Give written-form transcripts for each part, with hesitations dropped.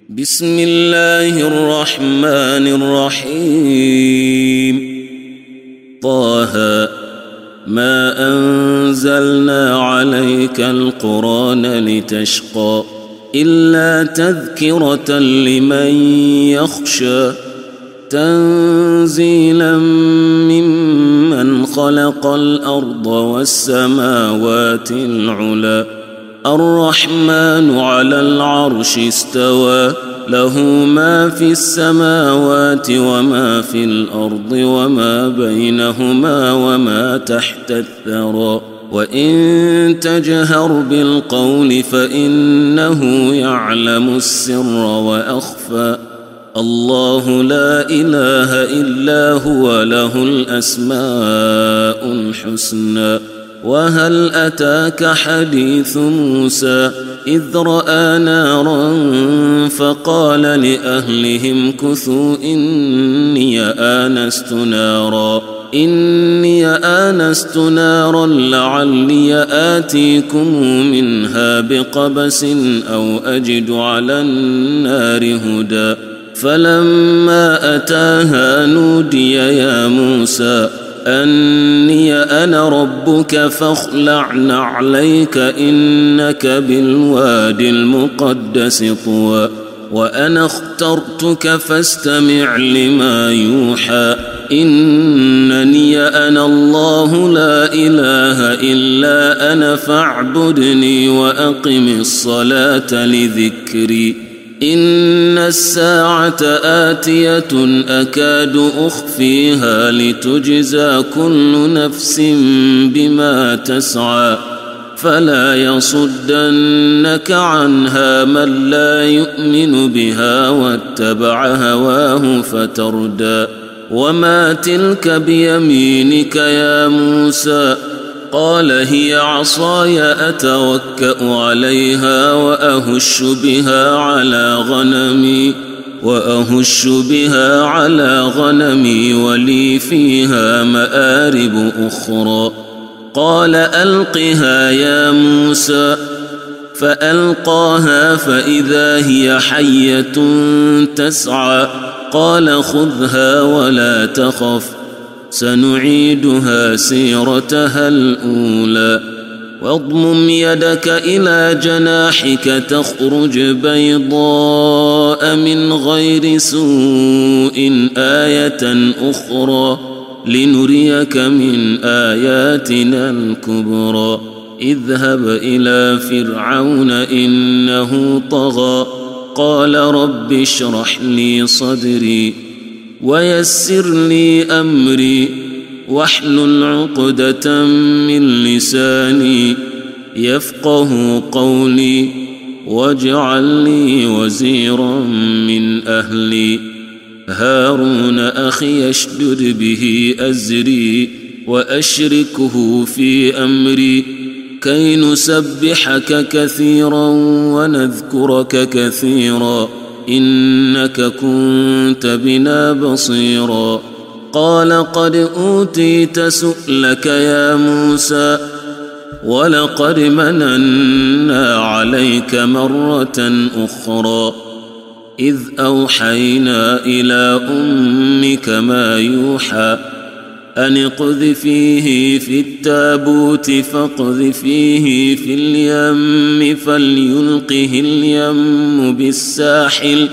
بسم الله الرحمن الرحيم طه ما أنزلنا عليك القرآن لتشقى إلا تذكرة لمن يخشى تنزيلا ممن خلق الأرض والسماوات العلى الرحمن على العرش استوى له ما في السماوات وما في الأرض وما بينهما وما تحت الثرى وإن تجهر بالقول فإنه يعلم السر وأخفى الله لا إله إلا هو له الأسماء الحسنى وهل أتاك حديث موسى إذ رأى نارا فقال لأهلهم كثوا إني آنست نارا لعلي آتيكم منها بقبس أو أجد على النار هدى فلما أتاها نودي يا موسى أني أنا ربك فاخلع نعليك إنك بالوادي المقدس طوى وأنا اخترتك فاستمع لما يوحى إنني أنا الله لا إله إلا أنا فاعبدني وأقم الصلاة لذكري إن الساعة آتية أكاد أخفيها لتجزى كل نفس بما تسعى فلا يصدنك عنها من لا يؤمن بها واتبع هواه فتردى وما تلك بيمينك يا موسى قال هي عصاي أتوكأ عليها وأهش بها على غنمي ولي فيها مآرب أخرى قال ألقها يا موسى فألقاها فإذا هي حية تسعى قال خذها ولا تخف سنعيدها سيرتها الأولى واضمم يدك إلى جناحك تخرج بيضاء من غير سوء آية أخرى لنريك من آياتنا الكبرى اذهب إلى فرعون إنه طغى قال رب اشرح لي صدري ويسر لي أمري واحلل عقدة من لساني يفقه قولي واجعل لي وزيرا من أهلي هارون أخي اشدد به أزري وأشركه في أمري كي نسبحك كثيرا ونذكرك كثيرا إنك كنت بنا بصيرا قال قد أوتيت سؤلك يا موسى ولقد مننا عليك مرة أخرى إذ أوحينا إلى أمك ما يوحى أن اقذفيه في التابوت فاقذفيه في اليم فليلقه اليم بالساحل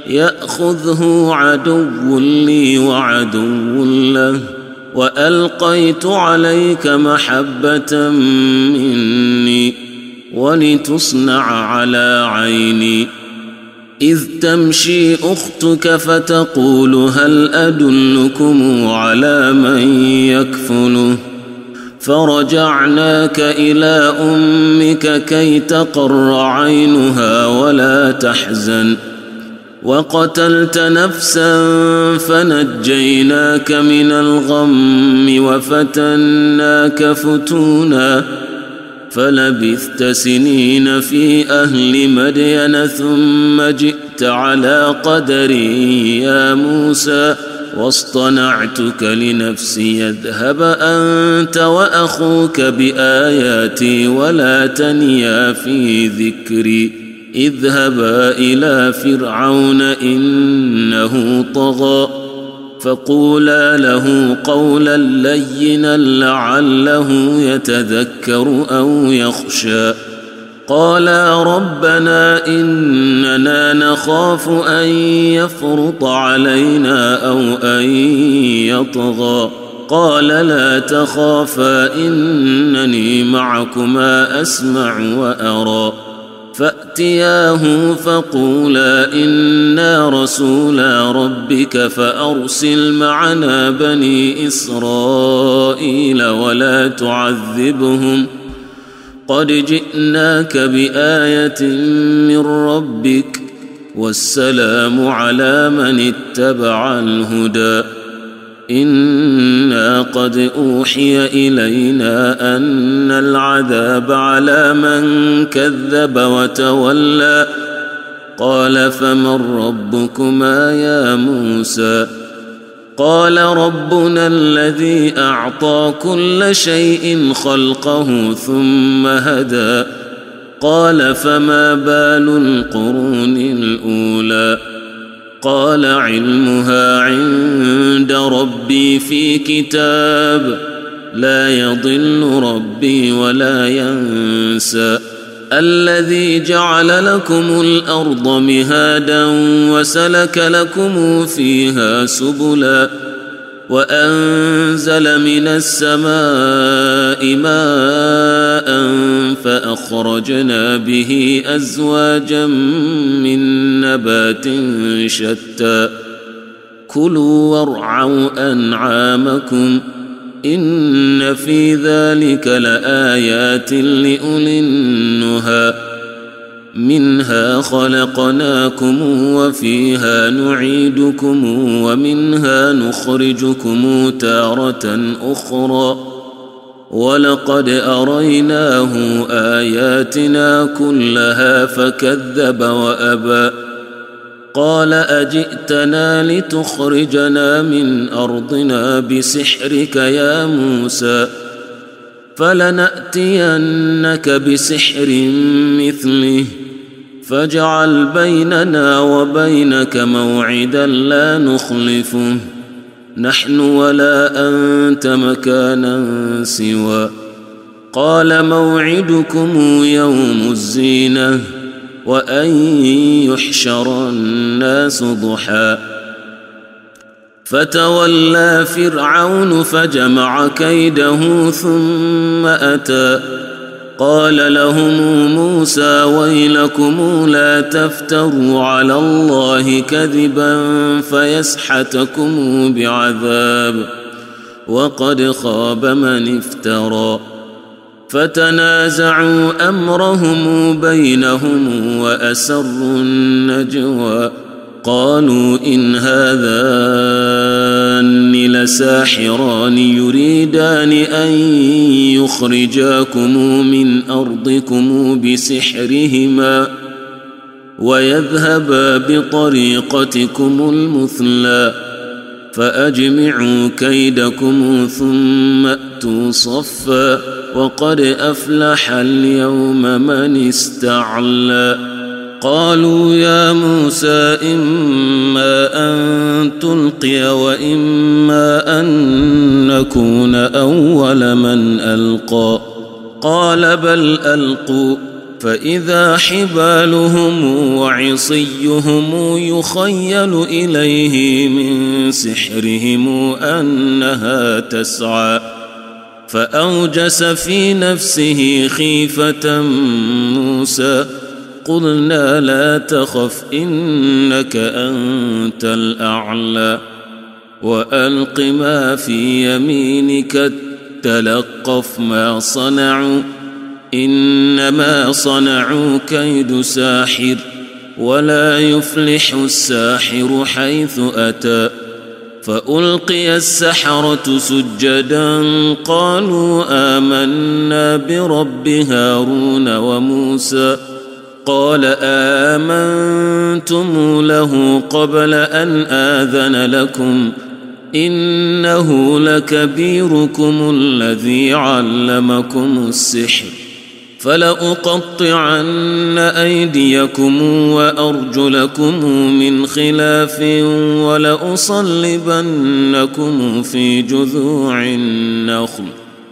يأخذه عدو لي وعدو له وألقيت عليك محبة مني ولتصنع على عيني إذ تمشي أختك فتقول هل أدلكم على من يكفله فرجعناك إلى أمك كي تقر عينها ولا تحزن وقتلت نفسا فنجيناك من الغم وفتناك فتونا فلبثت سنين في أهل مدين ثم جئت على قدري يا موسى واصطنعتك لنفسي اذهب أنت وأخوك بآياتي ولا تنيا في ذكري اذهبا إلى فرعون إنه طغى فقولا له قولا لينا لعله يتذكر أو يخشى قالا ربنا إننا نخاف أن يفرط علينا أو أن يطغى قال لا تخافا إنني معكما أسمع وأرى فأتياه فقولا إنا رسولا ربك فأرسل معنا بني إسرائيل ولا تعذبهم قد جئناك بآية من ربك والسلام على من اتبع الهدى إنا قد أوحي إلينا أن العذاب على من كذب وتولى قال فمن ربكما يا موسى قال ربنا الذي أعطى كل شيء خلقه ثم هدى قال فما بال القرون الأولى قال علمها عند ربي في كتاب لا يضل ربي ولا ينسى الذي جعل لكم الأرض مهادا وسلك لكم فيها سبلا وأنزل من السماء ماء فأخرجنا به أزواجا من نبات شتى كلوا وارعوا أنعامكم إن في ذلك لآيات لأولي النهى منها خلقناكم وفيها نعيدكم ومنها نخرجكم تارة أخرى ولقد أريناه آياتنا كلها فكذب وأبى قال أجئتنا لتخرجنا من أرضنا بسحرك يا موسى فلنأتينك بسحر مثله فاجعل بيننا وبينك موعدا لا نخلفه نحن ولا أنت مكانا سوى قال موعدكم يوم الزينة وأن يحشر الناس ضحى فتولى فرعون فجمع كيده ثم أتى قال لهم موسى ويلكم لا تفتروا على الله كذبا فيسحتكم بعذاب وقد خاب من افترى فتنازعوا أمرهم بينهم وأسروا النجوى قالوا إن هذان لساحران يريدان أن يخرجاكم من أرضكم بسحرهما ويذهبا بطريقتكم المثلى فأجمعوا كيدكم ثم أتوا صفا وقد أفلح اليوم من استعلى قالوا يا موسى إما أن تلقي وإما أن نكون أول من ألقى قال بل ألقوا فإذا حبالهم وعصيهم يخيل إليه من سحرهم أنها تسعى فأوجس في نفسه خيفة موسى قلنا لا تخف إنك أنت الأعلى وألق ما في يمينك تلقف ما صنعوا إنما صنعوا كيد ساحر ولا يفلح الساحر حيث أتى فألقي السحرة سجدا قالوا آمنا برب هارون وموسى قال آمنتم له قبل أن آذن لكم إنه لكبيركم الذي علمكم السحر فلأقطعن أيديكم وأرجلكم من خلاف ولأصلبنكم في جذوع النخل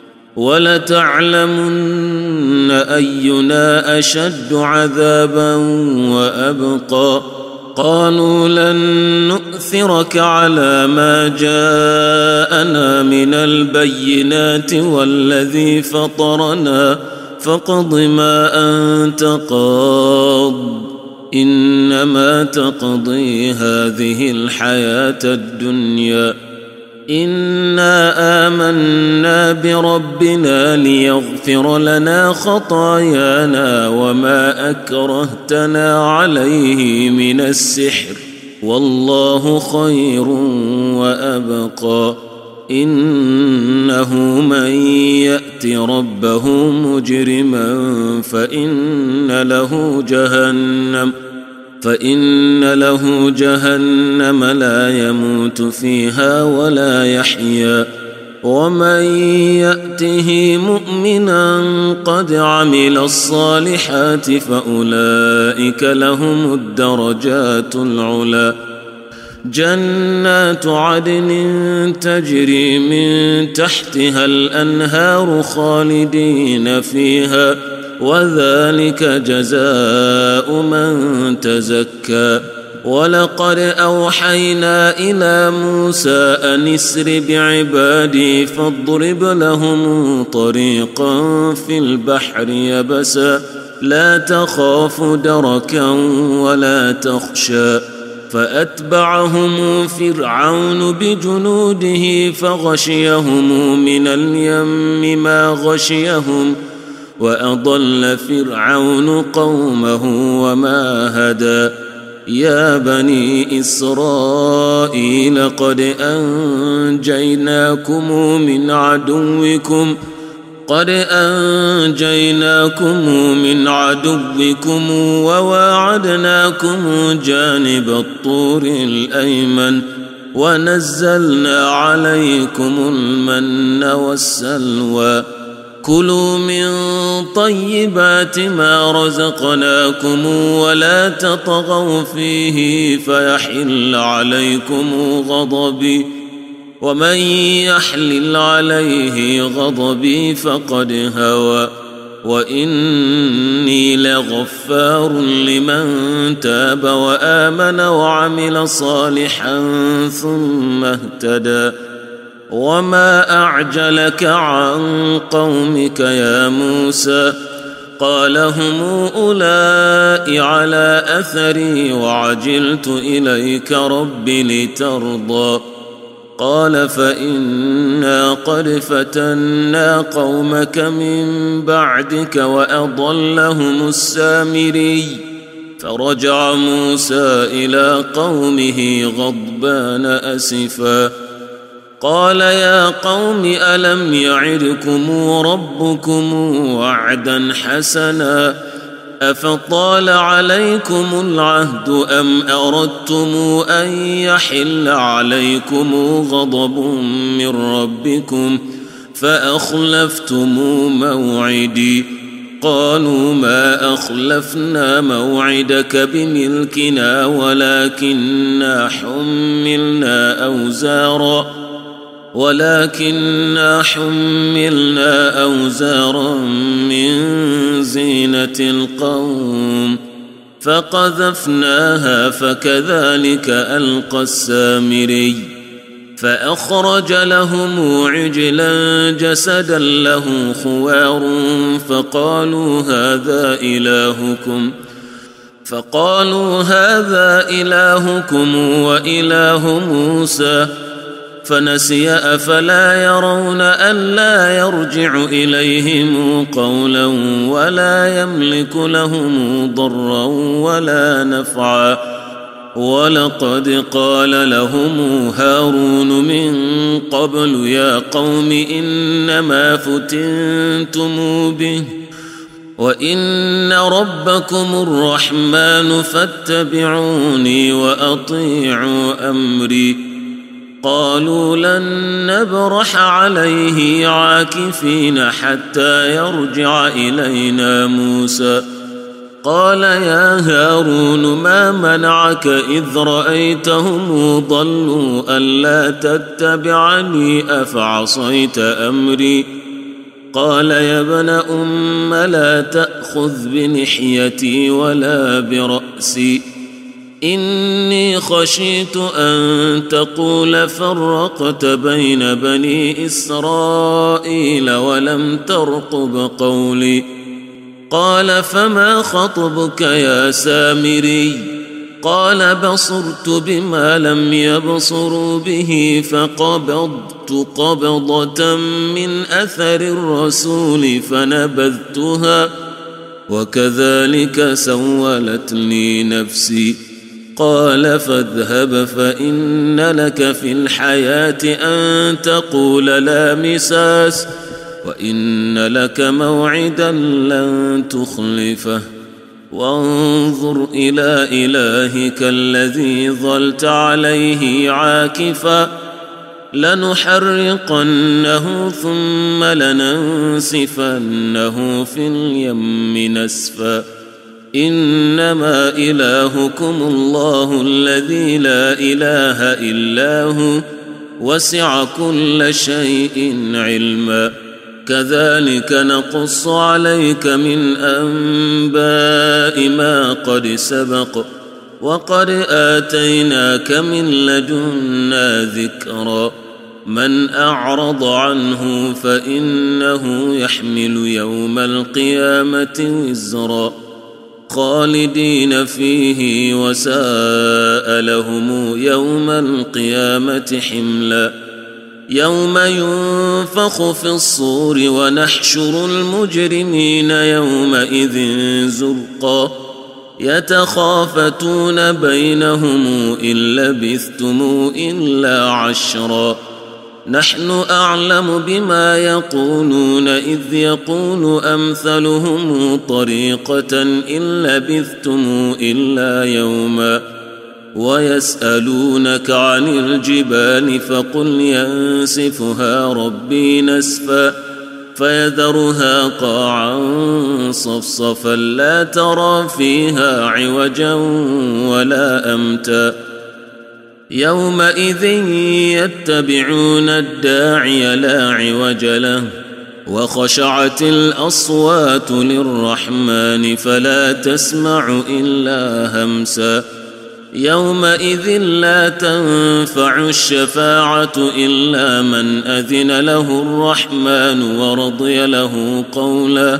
ولتعلمن أينا أشد عذابا وأبقى قالوا لن نؤثرك على ما جاءنا من البينات والذي فطرنا فاقض ما أنت قاض إنما تقضي هذه الحياة الدنيا إنا آمنا بربنا ليغفر لنا خطايانا وما أكرهتنا عليه من السحر والله خير وأبقى إنه من يأت ربه مجرما فإن له جهنم لا يموت فيها ولا يحيا ومن يأته مؤمنا قد عمل الصالحات فأولئك لهم الدرجات العلى جنات عدن تجري من تحتها الأنهار خالدين فيها وذلك جزاء من تزكى ولقد أوحينا إلى موسى أن اسر بعبادي فاضرب لهم طريقا في البحر يبسا لا تخاف دركا ولا تخشى فأتبعهم فرعون بجنوده فغشيهم من اليم ما غشيهم وأضل فرعون قومه وما هدى يا بني إسرائيل قد أنجيناكم من عدوكم وواعدناكم جانب الطور الأيمن ونزلنا عليكم المن والسلوى كلوا من طيبات ما رزقناكم ولا تطغوا فيه فيحل عليكم غضبي ومن يحلل عليه غضبي فقد هوى وإني لغفار لمن تاب وآمن وعمل صالحا ثم اهتدى وما أعجلك عن قومك يا موسى قال هم أولئك على أثري وعجلت إليك رب لترضى قال فإنا قد فتنا قومك من بعدك وأضلهم السامري فرجع موسى إلى قومه غضبان أسفا قال يا قوم ألم يعدكم ربكم وعدا حسنا أفطال عليكم العهد أم أردتم أن يحل عليكم غضب من ربكم فأخلفتم موعدي قالوا ما أخلفنا موعدك بملكنا ولكننا حملنا أوزارا من زينة القوم فقذفناها فكذلك ألقى السامري فأخرج لهم عجلا جسدا له خوار فقالوا هذا إلهكم وإله موسى فنسي أفلا يرون ألا يرجع إليهم قولا ولا يملك لهم ضرا ولا نفعا ولقد قال لهم هارون من قبل يا قوم إنما فتنتم به وإن ربكم الرحمن فاتبعوني وأطيعوا أمري قالوا لن نبرح عليه عاكفين حتى يرجع إلينا موسى قال يا هارون ما منعك إذ رأيتهم ضلوا ألا تتبعني أفعصيت أمري قال يا ابن أم لا تأخذ بلحيتي ولا برأسي إني خشيت أن تقول فرقت بين بني إسرائيل ولم ترقب قولي قال فما خطبك يا سامري قال بصرت بما لم يبصروا به فقبضت قبضة من أثر الرسول فنبذتها وكذلك سولت لي نفسي قال فاذهب فإن لك في الحياة أن تقول لا مساس وإن لك موعدا لن تخلفه وانظر إلى إلهك الذي ظلت عليه عاكفا لنحرقنه ثم لننسفنه في اليم نسفا إنما إلهكم الله الذي لا إله إلا هو وسع كل شيء علما كذلك نقص عليك من أنباء ما قد سبق وقد آتيناك من لدنا ذكرا من أعرض عنه فإنه يحمل يوم القيامة وزرا خالدين فيه وساء لهم يوم القيامة حملا يوم ينفخ في الصور ونحشر المجرمين يومئذ زرقا يتخافتون بينهم إن لبثتم إلا عشرا نحن أعلم بما يقولون إذ يقول أمثلهم طريقة إن لبثتم إلا يوما ويسألونك عن الجبال فقل ينسفها ربي نسفا فيذرها قاعا صفصفا لا ترى فيها عوجا ولا أمتا يومئذ يتبعون الداعي لا عوج له وخشعت الأصوات للرحمن فلا تسمع إلا همسا يومئذ لا تنفع الشفاعة إلا من أذن له الرحمن ورضي له قولا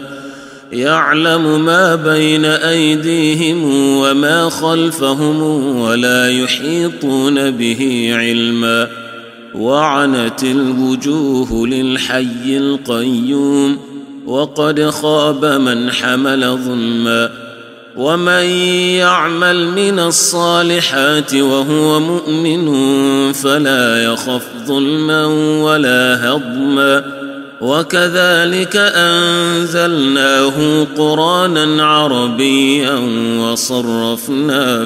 يعلم ما بين أيديهم وما خلفهم ولا يحيطون به علما وعنت الوجوه للحي القيوم وقد خاب من حمل ظلما ومن يعمل من الصالحات وهو مؤمن فلا يخف ظلما ولا هضما وكذلك أنزلناه قرآنا عربيا وصرفنا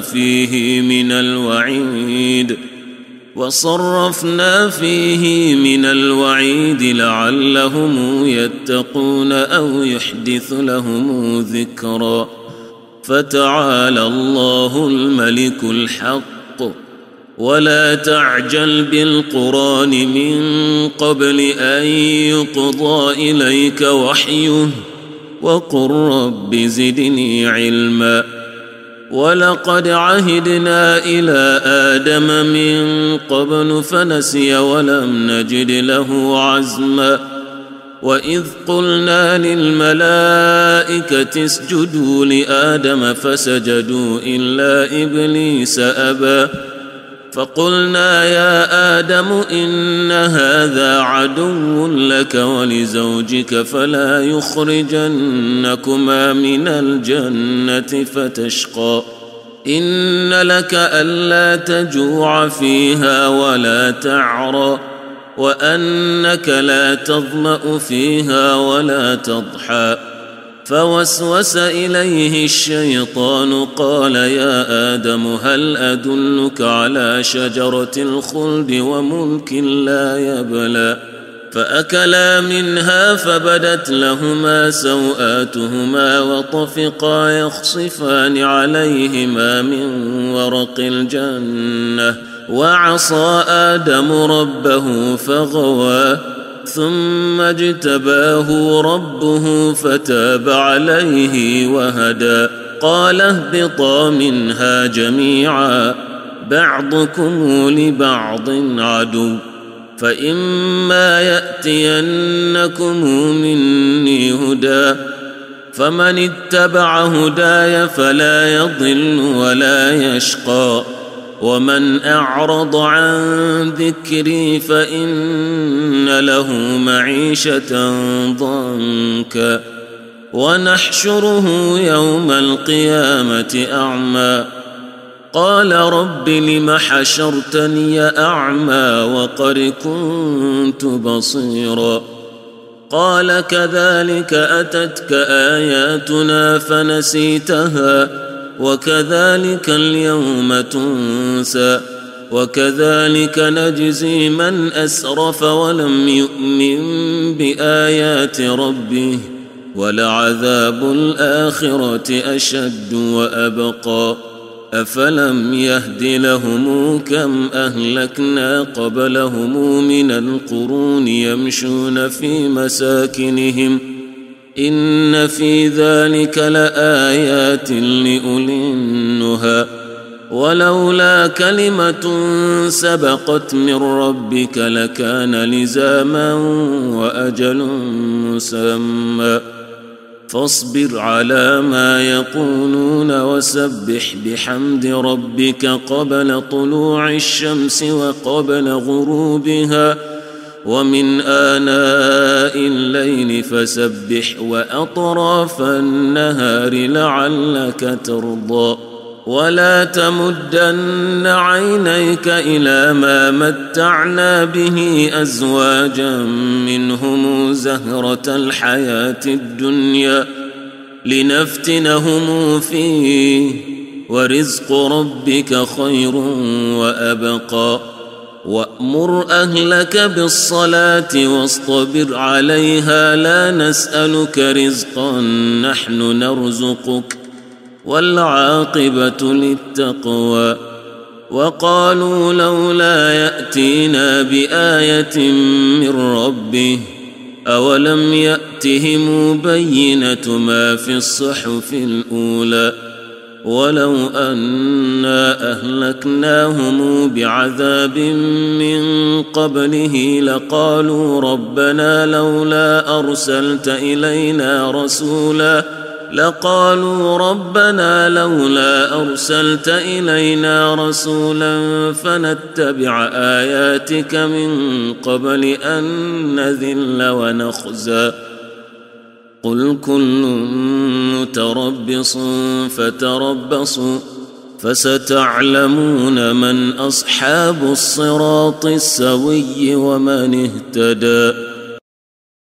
فيه من الوعيد لعلهم يتقون أو يحدث لهم ذكرا فتعالى الله الملك الحق ولا تعجل بالقرآن من قبل أن يقضى إليك وحيه وقل رب زدني علما ولقد عهدنا إلى آدم من قبل فنسي ولم نجد له عزما وإذ قلنا للملائكة اسجدوا لآدم فسجدوا إلا إبليس أبى فقلنا يا آدم إن هذا عدو لك ولزوجك فلا يخرجنكما من الجنة فتشقى إن لك ألا تجوع فيها ولا تعرى وأنك لا تظمأ فيها ولا تضحى فوسوس إليه الشيطان قال يا آدم هل أدلك على شجرة الخلد وملك لا يبلى فأكلا منها فبدت لهما سوآتهما وطفقا يخصفان عليهما من ورق الجنة وعصى آدم ربه فغوى ثم اجتباه ربه فتاب عليه وهدى قال اهبطا منها جميعا بعضكم لبعض عدو فإما يأتينكم مني هدى فمن اتبع هداي فلا يضل ولا يشقى ومن أعرض عن ذكري فإن له معيشة ضنكا ونحشره يوم القيامة أعمى قال رب لم حشرتني أعمى وقد كنت بصيرا قال كذلك أتتك آياتنا فنسيتها وكذلك اليوم تنسى وكذلك نجزي من أسرف ولم يؤمن بآيات ربه ولعذاب الآخرة أشد وأبقى أفلم يهد لهم كم أهلكنا قبلهم من القرون يمشون في مساكنهم إن في ذلك لآيات لأولي النهى ولولا كلمة سبقت من ربك لكان لزاما وأجل مسمى فاصبر على ما يقولون وسبح بحمد ربك قبل طلوع الشمس وقبل غروبها ومن آناء الليل فسبح وأطراف النهار لعلك ترضى ولا تمدن عينيك إلى ما متعنا به أزواجا منهم زهرة الحياة الدنيا لنفتنهم فيه ورزق ربك خير وأبقى وأمر أهلك بالصلاة واصطبر عليها لا نسألك رزقا نحن نرزقك والعاقبة للتقوى وقالوا لولا يأتينا بآية من ربه أولم يأتهم بينة ما في الصحف الأولى ولو أنا أهلكناهم بعذاب من قبله لقالوا ربنا لولا أرسلت إلينا رسولا فنتبع آياتك من قبل أن نذل ونخزى قل كل متربص فتربصوا فستعلمون من أصحاب الصراط السوي ومن اهتدى